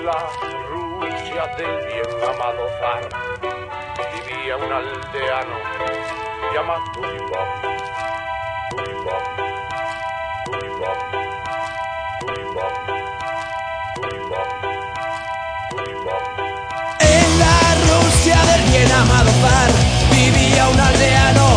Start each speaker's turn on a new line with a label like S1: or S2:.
S1: la Rusia del bien amado zar vivía un aldeano llamado Tulipop, Tulipop, Tulipop, Tulipop, Tulipop, Tulipop.
S2: En la Rusia del bien amado zar vivía un aldeano